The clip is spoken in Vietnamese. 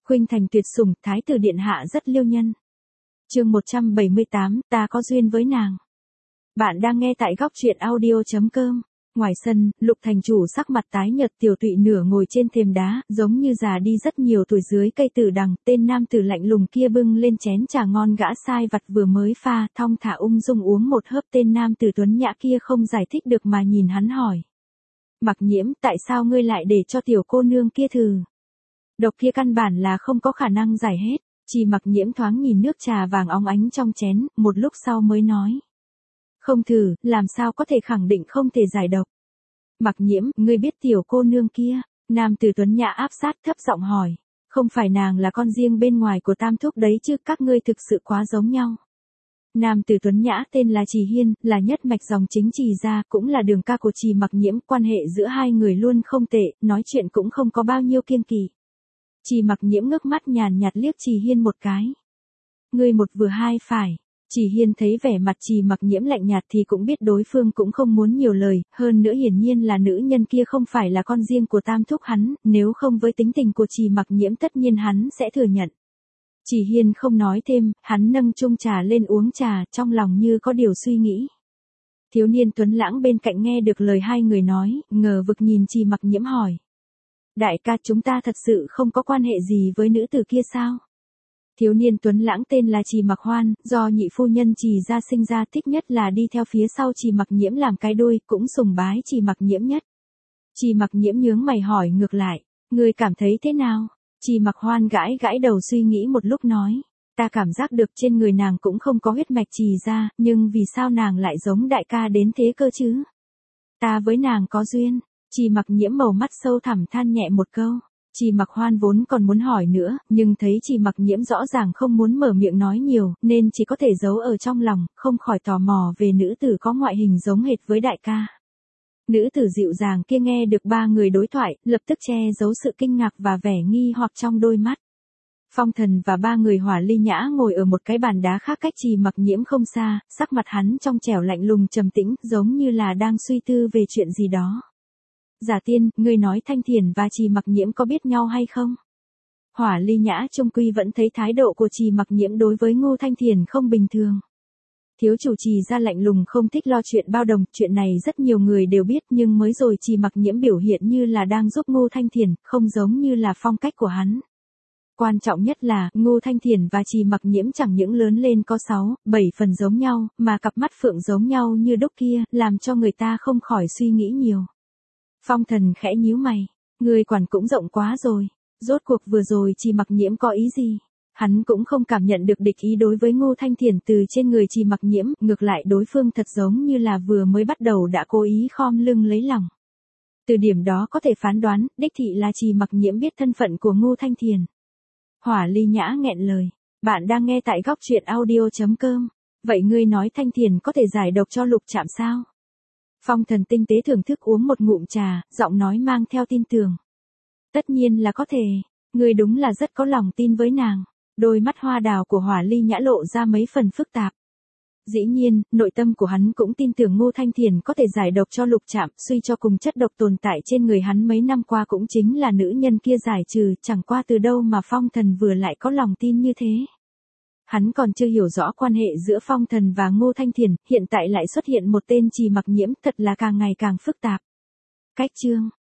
Khuynh Thành tuyệt sủng, thái tử điện hạ rất liêu nhân. Chương 178, ta có duyên với nàng. Bạn đang nghe tại góc truyện audio.com. Ngoài sân, Lục thành chủ sắc mặt tái nhợt, Tiểu Tụy nửa ngồi trên thềm đá, giống như già đi rất nhiều tuổi dưới cây tử đằng. Tên nam tử lạnh lùng kia bưng lên chén trà ngon gã sai vặt vừa mới pha, thong thả ung dung uống một hớp. Tên nam tử tuấn nhã kia không giải thích được mà nhìn hắn hỏi: Mặc Nhiễm, tại sao ngươi lại để cho tiểu cô nương kia thử? Độc kia căn bản là không có khả năng giải hết. Chỉ Mặc Nhiễm thoáng nhìn nước trà vàng óng ánh trong chén, một lúc sau mới nói: Không thử, làm sao có thể khẳng định không thể giải độc? Mặc Nhiễm, ngươi biết tiểu cô nương kia? Nam tử tuấn nhã áp sát thấp giọng hỏi. Không phải nàng là con riêng bên ngoài của Tam Thúc đấy chứ, các ngươi thực sự quá giống nhau. Nam tử tuấn nhã tên là Trì Hiên, là nhất mạch dòng chính Trì gia, cũng là đường ca của Trì Mặc Nhiễm, quan hệ giữa hai người luôn không tệ, nói chuyện cũng không có bao nhiêu kiêng kỵ. Trì Mặc Nhiễm ngước mắt nhàn nhạt liếc Trì Hiên một cái. Ngươi một vừa hai phải. Trì Hiên thấy vẻ mặt Trì Mặc Nhiễm lạnh nhạt thì cũng biết đối phương cũng không muốn nhiều lời, hơn nữa hiển nhiên là nữ nhân kia không phải là con riêng của Tam Thúc hắn, nếu không với tính tình của Trì Mặc Nhiễm tất nhiên hắn sẽ thừa nhận. Trì Hiên không nói thêm, hắn nâng chung trà lên uống trà, trong lòng như có điều suy nghĩ. Thiếu niên tuấn lãng bên cạnh nghe được lời hai người nói, ngờ vực nhìn Trì Mặc Nhiễm hỏi: Đại ca, chúng ta thật sự không có quan hệ gì với nữ tử kia sao? Thiếu niên tuấn lãng tên là Trì Mặc Hoan, do nhị phu nhân Trì gia sinh ra, thích nhất là đi theo phía sau Trì Mặc Nhiễm làm cái đuôi, cũng sùng bái Trì Mặc Nhiễm nhất. Trì Mặc Nhiễm nhướng mày hỏi ngược lại: Ngươi cảm thấy thế nào? Trì Mặc Hoan gãi gãi đầu suy nghĩ một lúc nói: Ta cảm giác được trên người nàng cũng không có huyết mạch Trì gia, nhưng vì sao nàng lại giống đại ca đến thế cơ chứ? Ta với nàng có duyên. Trì Mặc Nhiễm màu mắt sâu thẳm than nhẹ một câu. Trì Mặc Hoan vốn còn muốn hỏi nữa, nhưng thấy Trì Mặc Nhiễm rõ ràng không muốn mở miệng nói nhiều, nên chỉ có thể giấu ở trong lòng, không khỏi tò mò về nữ tử có ngoại hình giống hệt với đại ca. Nữ tử dịu dàng kia nghe được ba người đối thoại, lập tức che giấu sự kinh ngạc và vẻ nghi hoặc trong đôi mắt. Phong Thần và ba người Hỏa Ly Nhã ngồi ở một cái bàn đá khác cách Trì Mặc Nhiễm không xa, sắc mặt hắn trong trẻo lạnh lùng trầm tĩnh, giống như là đang suy tư về chuyện gì đó. Giả Tiên, ngươi nói Thanh Thiền và Trì Mặc Nhiễm có biết nhau hay không? Hỏa Ly Nhã trung quy vẫn thấy thái độ của Trì Mặc Nhiễm đối với Ngô Thanh Thiền không bình thường. Thiếu chủ Trì gia lạnh lùng không thích lo chuyện bao đồng, chuyện này rất nhiều người đều biết, nhưng mới rồi Trì Mặc Nhiễm biểu hiện như là đang giúp Ngô Thanh Thiền, không giống như là phong cách của hắn. Quan trọng nhất là, Ngô Thanh Thiền và Trì Mặc Nhiễm chẳng những lớn lên có 6, 7 phần giống nhau, mà cặp mắt phượng giống nhau như đúc kia, làm cho người ta không khỏi suy nghĩ nhiều. Phong Thần khẽ nhíu mày, người quản cũng rộng quá rồi, rốt cuộc vừa rồi Trì Mặc Nhiễm có ý gì? Hắn cũng không cảm nhận được địch ý đối với Ngô Thanh Thiền từ trên người Trì Mặc Nhiễm, ngược lại đối phương thật giống như là vừa mới bắt đầu đã cố ý khom lưng lấy lòng. Từ điểm đó có thể phán đoán, đích thị là Trì Mặc Nhiễm biết thân phận của Ngô Thanh Thiền. Hỏa Ly Nhã nghẹn lời, bạn đang nghe tại góc truyện audio.com, vậy ngươi nói Thanh Thiền có thể giải độc cho Lục Trạm sao? Phong Thần tinh tế thưởng thức uống một ngụm trà, giọng nói mang theo tin tưởng. Tất nhiên là có thể, ngươi đúng là rất có lòng tin với nàng. Đôi mắt hoa đào của Hỏa Ly Nhã lộ ra mấy phần phức tạp. Dĩ nhiên, nội tâm của hắn cũng tin tưởng Ngô Thanh Thiền có thể giải độc cho Lục Trạm, suy cho cùng chất độc tồn tại trên người hắn mấy năm qua cũng chính là nữ nhân kia giải trừ, chẳng qua từ đâu mà Phong Thần vừa lại có lòng tin như thế. Hắn còn chưa hiểu rõ quan hệ giữa Phong Thần và Ngô Thanh Thiền, hiện tại lại xuất hiện một tên Trì Mặc Nhiễm, thật là càng ngày càng phức tạp. Cách chương